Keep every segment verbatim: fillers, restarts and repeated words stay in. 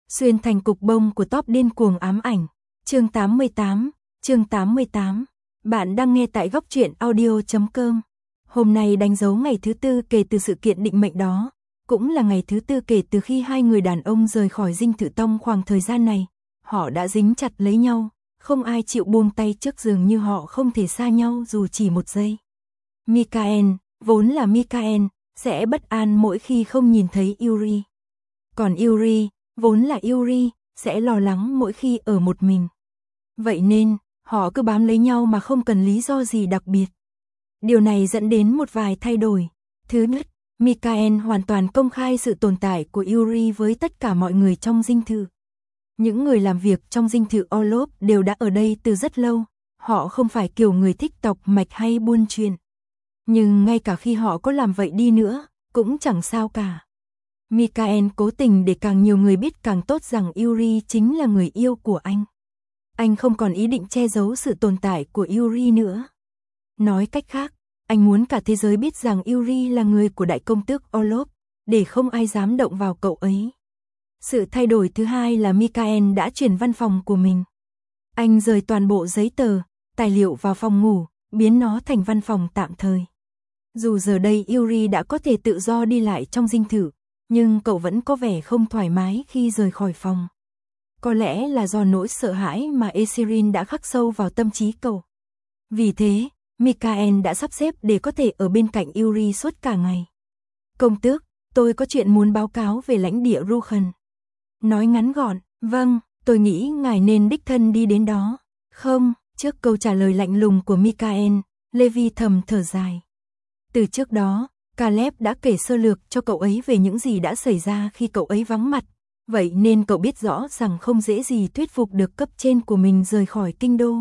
Xuyên thành cục bông của top điên cuồng ám ảnh. Chương tám mươi tám, chương tám mươi tám. Bạn đang nghe tại góc truyện audio chấm com. Hôm nay đánh dấu ngày thứ tư kể từ sự kiện định mệnh đó, cũng là ngày thứ tư kể từ khi hai người đàn ông rời khỏi dinh thự tông. Khoảng thời gian này, họ đã dính chặt lấy nhau, không ai chịu buông tay trước, dường như họ không thể xa nhau dù chỉ một giây. Mikael, vốn là Mikael, sẽ bất an mỗi khi không nhìn thấy Yuri. Còn Yuri, vốn là Yuri, sẽ lo lắng mỗi khi ở một mình. Vậy nên, họ cứ bám lấy nhau mà không cần lý do gì đặc biệt. Điều này dẫn đến một vài thay đổi. Thứ nhất, Mikael hoàn toàn công khai sự tồn tại của Yuri với tất cả mọi người trong dinh thự. Những người làm việc trong dinh thự Orlov đều đã ở đây từ rất lâu, họ không phải kiểu người thích tọc mạch hay buôn chuyện. Nhưng ngay cả khi họ có làm vậy đi nữa, cũng chẳng sao cả. Mikael cố tình để càng nhiều người biết càng tốt rằng Yuri chính là người yêu của anh. Anh không còn ý định che giấu sự tồn tại của Yuri nữa. Nói cách khác, anh muốn cả thế giới biết rằng Yuri là người của đại công tước Orlov, để không ai dám động vào cậu ấy. Sự thay đổi thứ hai là Mikael đã chuyển văn phòng của mình. Anh rời toàn bộ giấy tờ, tài liệu vào phòng ngủ, biến nó thành văn phòng tạm thời. Dù giờ đây Yuri đã có thể tự do đi lại trong dinh thự, nhưng cậu vẫn có vẻ không thoải mái khi rời khỏi phòng. Có lẽ là do nỗi sợ hãi mà Esirin đã khắc sâu vào tâm trí cậu. Vì thế, Mikael đã sắp xếp để có thể ở bên cạnh Yuri suốt cả ngày. Công tước, tôi có chuyện muốn báo cáo về lãnh địa Rukhen. Nói ngắn gọn, vâng, tôi nghĩ ngài nên đích thân đi đến đó. Không, trước câu trả lời lạnh lùng của Mikael, Levi thầm thở dài. Từ trước đó, Caleb đã kể sơ lược cho cậu ấy về những gì đã xảy ra khi cậu ấy vắng mặt, vậy nên cậu biết rõ rằng không dễ gì thuyết phục được cấp trên của mình rời khỏi kinh đô.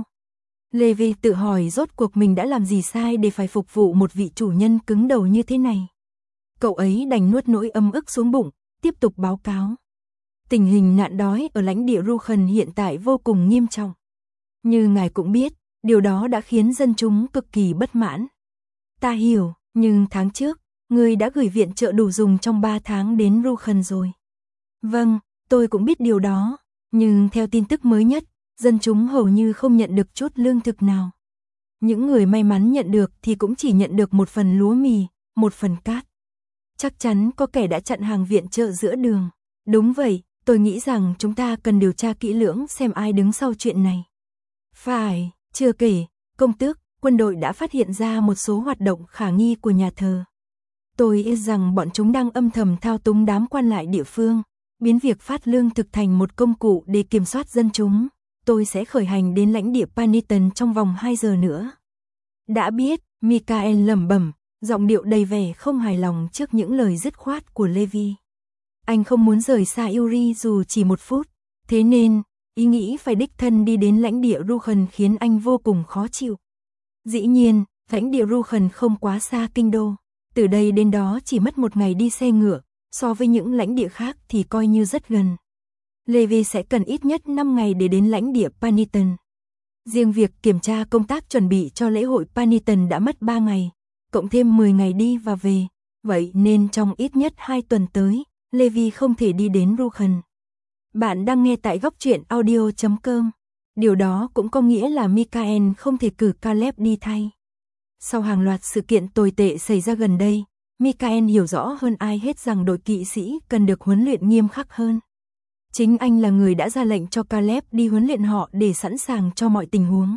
Levi tự hỏi rốt cuộc mình đã làm gì sai để phải phục vụ một vị chủ nhân cứng đầu như thế này. Cậu ấy đành nuốt nỗi âm ức xuống bụng, tiếp tục báo cáo. Tình hình nạn đói ở lãnh địa Rukhen hiện tại vô cùng nghiêm trọng. Như ngài cũng biết, điều đó đã khiến dân chúng cực kỳ bất mãn. Ta hiểu, nhưng tháng trước, người đã gửi viện trợ đủ dùng trong ba tháng đến Rukhen rồi. Vâng, tôi cũng biết điều đó, nhưng theo tin tức mới nhất, dân chúng hầu như không nhận được chút lương thực nào. Những người may mắn nhận được thì cũng chỉ nhận được một phần lúa mì, một phần cát. Chắc chắn có kẻ đã chặn hàng viện trợ giữa đường. Đúng vậy, tôi nghĩ rằng chúng ta cần điều tra kỹ lưỡng xem ai đứng sau chuyện này. Phải, chưa kể, công tước, quân đội đã phát hiện ra một số hoạt động khả nghi của nhà thờ. Tôi e rằng bọn chúng đang âm thầm thao túng đám quan lại địa phương, biến việc phát lương thực thành một công cụ để kiểm soát dân chúng. Tôi sẽ khởi hành đến lãnh địa Paniton trong vòng hai giờ nữa. Đã biết, Mikael lẩm bẩm, giọng điệu đầy vẻ không hài lòng trước những lời dứt khoát của Levi. Anh không muốn rời xa Yuri dù chỉ một phút, thế nên, ý nghĩ phải đích thân đi đến lãnh địa Rukhen khiến anh vô cùng khó chịu. Dĩ nhiên, lãnh địa Rukhen không quá xa kinh đô, từ đây đến đó chỉ mất một ngày đi xe ngựa, so với những lãnh địa khác thì coi như rất gần. Levi sẽ cần ít nhất năm ngày để đến lãnh địa Paniton. Riêng việc kiểm tra công tác chuẩn bị cho lễ hội Paniton đã mất ba ngày, cộng thêm mười ngày đi và về, vậy nên trong ít nhất hai tuần tới, Levi không thể đi đến Rukhen. Bạn đang nghe tại góc truyện audio chấm com. Điều đó cũng có nghĩa là Mikael không thể cử Caleb đi thay. Sau hàng loạt sự kiện tồi tệ xảy ra gần đây, Mikael hiểu rõ hơn ai hết rằng đội kỵ sĩ cần được huấn luyện nghiêm khắc hơn. Chính anh là người đã ra lệnh cho Caleb đi huấn luyện họ để sẵn sàng cho mọi tình huống.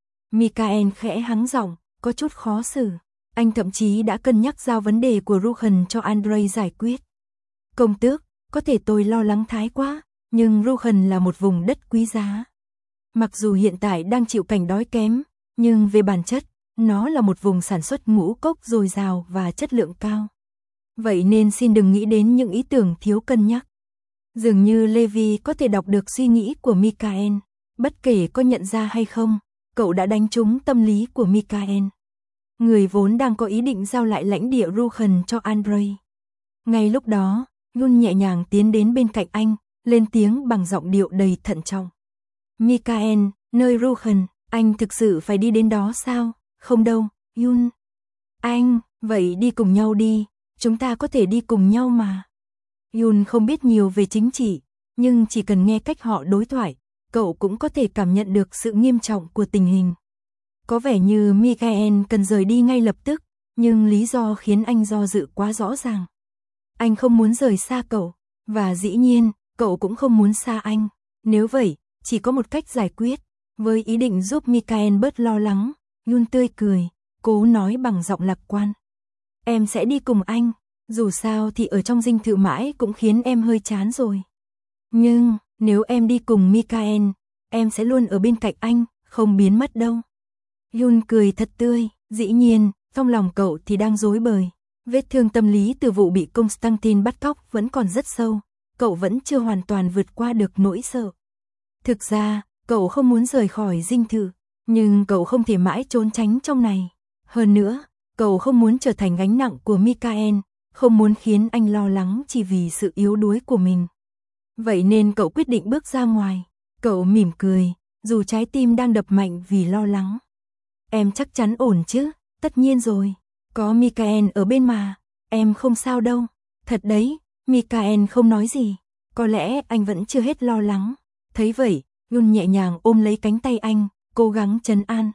Mikael khẽ hắng giọng, có chút khó xử. Anh thậm chí đã cân nhắc giao vấn đề của Rukhen cho Andrei giải quyết. Công tước, có thể tôi lo lắng thái quá, nhưng Rukhen là một vùng đất quý giá. Mặc dù hiện tại đang chịu cảnh đói kém, nhưng về bản chất, nó là một vùng sản xuất ngũ cốc dồi dào và chất lượng cao. Vậy nên xin đừng nghĩ đến những ý tưởng thiếu cân nhắc. Dường như Levi có thể đọc được suy nghĩ của Mikael, bất kể có nhận ra hay không, cậu đã đánh trúng tâm lý của Mikael. Người vốn đang có ý định giao lại lãnh địa Rukhen cho Andrei. Ngay lúc đó, Yun nhẹ nhàng tiến đến bên cạnh anh, lên tiếng bằng giọng điệu đầy thận trọng. Mikael, nơi Rukhen, anh thực sự phải đi đến đó sao? Không đâu, Yun. Anh, vậy đi cùng nhau đi, chúng ta có thể đi cùng nhau mà. Yun không biết nhiều về chính trị, nhưng chỉ cần nghe cách họ đối thoại, cậu cũng có thể cảm nhận được sự nghiêm trọng của tình hình. Có vẻ như Michael cần rời đi ngay lập tức, nhưng lý do khiến anh do dự quá rõ ràng. Anh không muốn rời xa cậu, và dĩ nhiên, cậu cũng không muốn xa anh. Nếu vậy, chỉ có một cách giải quyết. Với ý định giúp Michael bớt lo lắng, Yoon tươi cười, cố nói bằng giọng lạc quan. Em sẽ đi cùng anh, dù sao thì ở trong dinh thự mãi cũng khiến em hơi chán rồi. Nhưng, nếu em đi cùng Michael, em sẽ luôn ở bên cạnh anh, không biến mất đâu. Yoon cười thật tươi, dĩ nhiên, trong lòng cậu thì đang rối bời. Vết thương tâm lý từ vụ bị Constantine bắt cóc vẫn còn rất sâu, cậu vẫn chưa hoàn toàn vượt qua được nỗi sợ. Thực ra, cậu không muốn rời khỏi dinh thự, nhưng cậu không thể mãi trốn tránh trong này. Hơn nữa, cậu không muốn trở thành gánh nặng của Michael, không muốn khiến anh lo lắng chỉ vì sự yếu đuối của mình. Vậy nên cậu quyết định bước ra ngoài. Cậu mỉm cười, dù trái tim đang đập mạnh vì lo lắng. Em chắc chắn ổn chứ? Tất nhiên rồi, có Michael ở bên mà, em không sao đâu. Thật đấy, Michael không nói gì, có lẽ anh vẫn chưa hết lo lắng. Thấy vậy, Yoon nhẹ nhàng ôm lấy cánh tay anh, cố gắng trấn an.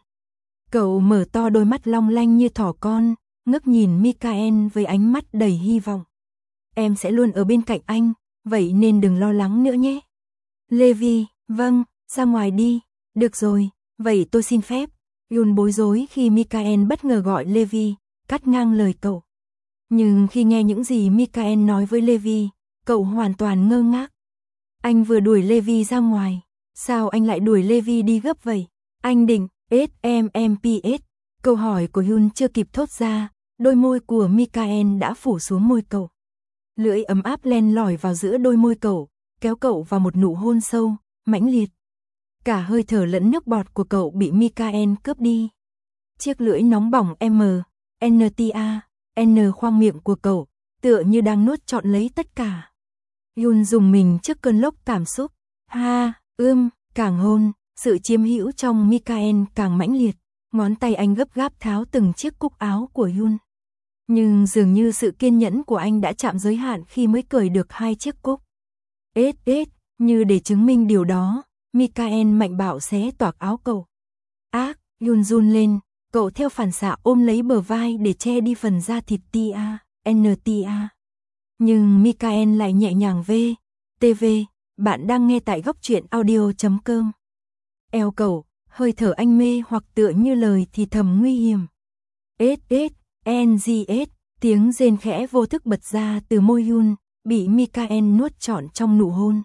Cậu mở to đôi mắt long lanh như thỏ con, ngước nhìn Michael với ánh mắt đầy hy vọng. Em sẽ luôn ở bên cạnh anh, vậy nên đừng lo lắng nữa nhé. Levi, vâng, ra ngoài đi. Được rồi, vậy tôi xin phép. Yoon bối rối khi Michael bất ngờ gọi Levi, cắt ngang lời cậu. Nhưng khi nghe những gì Michael nói với Levi, cậu hoàn toàn ngơ ngác. Anh vừa đuổi Levi ra ngoài, sao anh lại đuổi Levi đi gấp vậy? Anh định, ét em em pê ét. Câu hỏi của Yoon chưa kịp thốt ra, đôi môi của Michael đã phủ xuống môi cậu. Lưỡi ấm áp len lỏi vào giữa đôi môi cậu, kéo cậu vào một nụ hôn sâu, mãnh liệt. Cả hơi thở lẫn nước bọt của cậu bị Michael cướp đi. Chiếc lưỡi nóng bỏng M, N T A, N khoang miệng của cậu, tựa như đang nuốt trọn lấy tất cả. Yoon dùng mình trước cơn lốc cảm xúc. Ha, ưm, càng hôn, sự chiếm hữu trong Michael càng mãnh liệt. Ngón tay anh gấp gáp tháo từng chiếc cúc áo của Yoon. Nhưng dường như sự kiên nhẫn của anh đã chạm giới hạn khi mới cởi được hai chiếc cúc. Ết ết, như để chứng minh điều đó, Michael mạnh bạo xé toạc áo cậu. Ác, Yoon run lên, cậu theo phản xạ ôm lấy bờ vai để che đi phần da thịt T A, N T A. Nhưng Michael lại nhẹ nhàng V, T V, bạn đang nghe tại góc truyện audio chấm com. Eo cậu, hơi thở anh mê hoặc tựa như lời thì thầm nguy hiểm. Ết ết, N G S, tiếng rên khẽ vô thức bật ra từ môi Yoon, bị Michael nuốt trọn trong nụ hôn.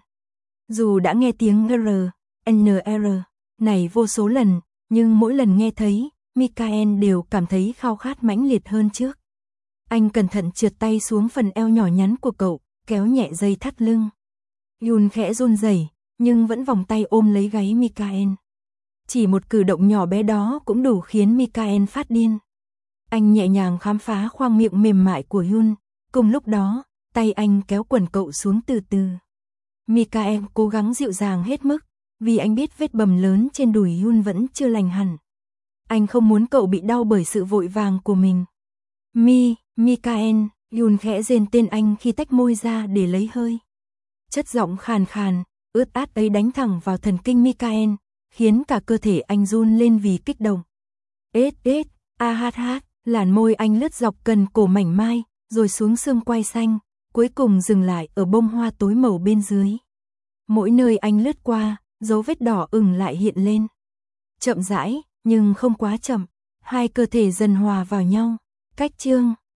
Dù đã nghe tiếng R, N R này vô số lần, nhưng mỗi lần nghe thấy, Michael đều cảm thấy khao khát mãnh liệt hơn trước. Anh cẩn thận trượt tay xuống phần eo nhỏ nhắn của cậu, kéo nhẹ dây thắt lưng. Yoon khẽ run rẩy, nhưng vẫn vòng tay ôm lấy gáy Michael. Chỉ một cử động nhỏ bé đó cũng đủ khiến Michael phát điên. Anh nhẹ nhàng khám phá khoang miệng mềm mại của Yoon, cùng lúc đó, tay anh kéo quần cậu xuống từ từ. Michael cố gắng dịu dàng hết mức, vì anh biết vết bầm lớn trên đùi Yoon vẫn chưa lành hẳn. Anh không muốn cậu bị đau bởi sự vội vàng của mình. Mi, Michael, Yoon khẽ rên tên anh khi tách môi ra để lấy hơi. Chất giọng khàn khàn, ướt át ấy đánh thẳng vào thần kinh Michael, khiến cả cơ thể anh run lên vì kích động. Ết ết, a hát hát, làn môi anh lướt dọc cần cổ mảnh mai, rồi xuống xương quai xanh, cuối cùng dừng lại ở bông hoa tối màu bên dưới. Mỗi nơi anh lướt qua, dấu vết đỏ ửng lại hiện lên. Chậm rãi, nhưng không quá chậm, hai cơ thể dần hòa vào nhau. Cách chương